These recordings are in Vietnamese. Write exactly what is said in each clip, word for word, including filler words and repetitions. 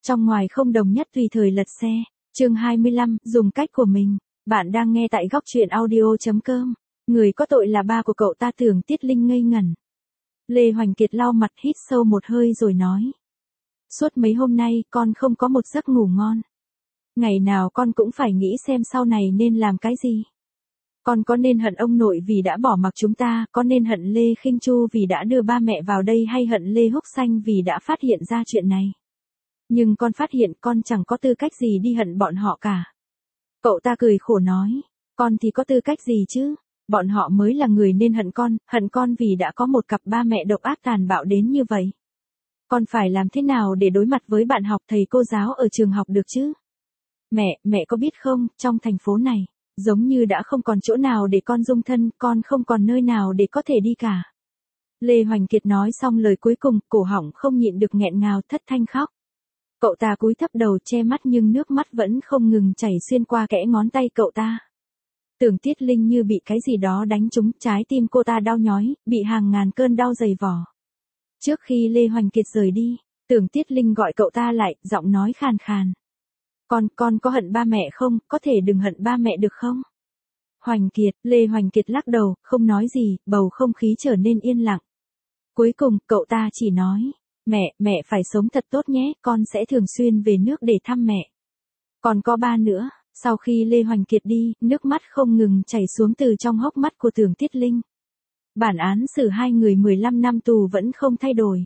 trong ngoài không đồng nhất tùy thời lật xe. Chương hai mươi lăm, dùng cách của mình. Bạn đang nghe tại góc truyện audio chấm com. Người có tội là ba của cậu ta. Tưởng Tiết Linh ngây ngẩn. Lê Hoành Kiệt lau mặt hít sâu một hơi rồi nói. Suốt mấy hôm nay con không có một giấc ngủ ngon. Ngày nào con cũng phải nghĩ xem sau này nên làm cái gì. Con có nên hận ông nội vì đã bỏ mặc chúng ta, có nên hận Lê Khinh Chu vì đã đưa ba mẹ vào đây hay hận Lê Húc Xanh vì đã phát hiện ra chuyện này. Nhưng con phát hiện con chẳng có tư cách gì đi hận bọn họ cả. Cậu ta cười khổ nói, con thì có tư cách gì chứ, bọn họ mới là người nên hận con, hận con vì đã có một cặp ba mẹ độc ác tàn bạo đến như vậy. Con phải làm thế nào để đối mặt với bạn học thầy cô giáo ở trường học được chứ? Mẹ, mẹ có biết không, trong thành phố này, giống như đã không còn chỗ nào để con dung thân, con không còn nơi nào để có thể đi cả. Lê Hoành Kiệt nói xong lời cuối cùng, cổ họng không nhịn được nghẹn ngào thất thanh khóc. Cậu ta cúi thấp đầu che mắt nhưng nước mắt vẫn không ngừng chảy xuyên qua kẽ ngón tay cậu ta. Tưởng Tiết Linh như bị cái gì đó đánh trúng, trái tim cô ta đau nhói, bị hàng ngàn cơn đau dày vò. Trước khi Lê Hoành Kiệt rời đi, Tưởng Tiết Linh gọi cậu ta lại, giọng nói khàn khàn. Con, con có hận ba mẹ không, có thể đừng hận ba mẹ được không? Hoành Kiệt, Lê Hoành Kiệt lắc đầu, không nói gì, bầu không khí trở nên yên lặng. Cuối cùng, cậu ta chỉ nói, mẹ, mẹ phải sống thật tốt nhé, con sẽ thường xuyên về nước để thăm mẹ. Còn có ba nữa, sau khi Lê Hoành Kiệt đi, nước mắt không ngừng chảy xuống từ trong hốc mắt của Tưởng Tiết Linh. Bản án xử hai người mười lăm năm tù vẫn không thay đổi.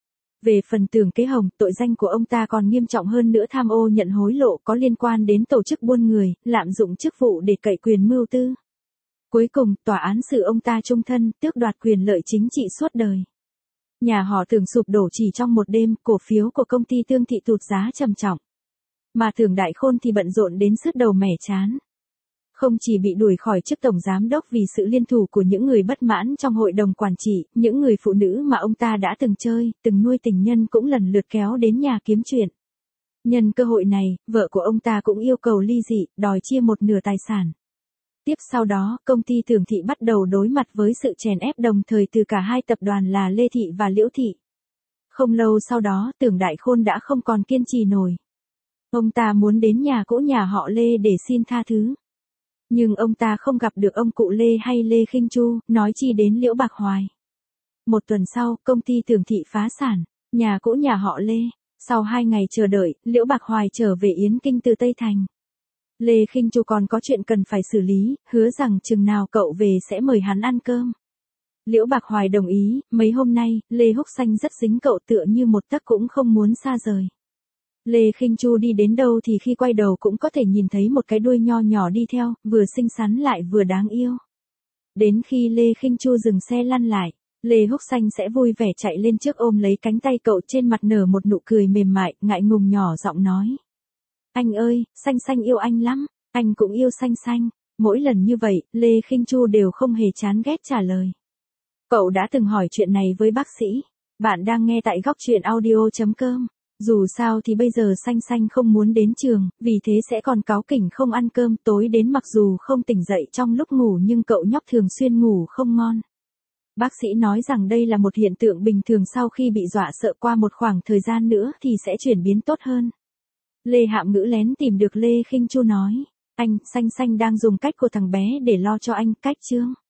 Về phần Tưởng Kế Hồng, tội danh của ông ta còn nghiêm trọng hơn nữa, tham ô nhận hối lộ có liên quan đến tổ chức buôn người, lạm dụng chức vụ để cậy quyền mưu tư. Cuối cùng, tòa án xử ông ta chung thân, tước đoạt quyền lợi chính trị suốt đời. Nhà họ Tưởng sụp đổ chỉ trong một đêm, cổ phiếu của công ty Tương Thị tụt giá trầm trọng. Mà Tưởng Đại Khôn thì bận rộn đến sứt đầu mẻ trán. Không chỉ bị đuổi khỏi chức tổng giám đốc vì sự liên thủ của những người bất mãn trong hội đồng quản trị, những người phụ nữ mà ông ta đã từng chơi, từng nuôi tình nhân cũng lần lượt kéo đến nhà kiếm chuyện. Nhân cơ hội này, vợ của ông ta cũng yêu cầu ly dị, đòi chia một nửa tài sản. Tiếp sau đó, công ty Tưởng Thị bắt đầu đối mặt với sự chèn ép đồng thời từ cả hai tập đoàn là Lê Thị và Liễu Thị. Không lâu sau đó, Tưởng Đại Khôn đã không còn kiên trì nổi. Ông ta muốn đến nhà cũ nhà họ Lê để xin tha thứ. Nhưng ông ta không gặp được ông cụ Lê hay Lê Khinh Chu, nói chi đến Liễu Bạc Hoài. Một tuần sau, công ty Tưởng Thị phá sản, nhà cũ nhà họ Lê. Sau hai ngày chờ đợi, Liễu Bạc Hoài trở về Yến Kinh từ Tây Thành. Lê Khinh Chu còn có chuyện cần phải xử lý, hứa rằng chừng nào cậu về sẽ mời hắn ăn cơm. Liễu Bạc Hoài đồng ý, mấy hôm nay, Lê Húc Xanh rất dính cậu tựa như một tấc cũng không muốn xa rời. Lê Khinh Chu đi đến đâu thì khi quay đầu cũng có thể nhìn thấy một cái đuôi nho nhỏ đi theo, vừa xinh xắn lại vừa đáng yêu. Đến khi Lê Khinh Chu dừng xe lăn lại, Lê Húc Xanh sẽ vui vẻ chạy lên trước ôm lấy cánh tay cậu, trên mặt nở một nụ cười mềm mại, ngại ngùng nhỏ giọng nói. Anh ơi, Xanh Xanh yêu anh lắm, anh cũng yêu Xanh Xanh. Mỗi lần như vậy, Lê Khinh Chu đều không hề chán ghét trả lời. Cậu đã từng hỏi chuyện này với bác sĩ. Bạn đang nghe tại góc truyện audio chấm com. Dù sao thì bây giờ Xanh Xanh không muốn đến trường, vì thế sẽ còn cáu kỉnh không ăn cơm, tối đến mặc dù không tỉnh dậy trong lúc ngủ nhưng cậu nhóc thường xuyên ngủ không ngon. Bác sĩ nói rằng đây là một hiện tượng bình thường, sau khi bị dọa sợ qua một khoảng thời gian nữa thì sẽ chuyển biến tốt hơn. Lê Hạm Ngữ lén tìm được Lê Khinh Chu nói, anh, Xanh Xanh đang dùng cách của thằng bé để lo cho anh, cách chương.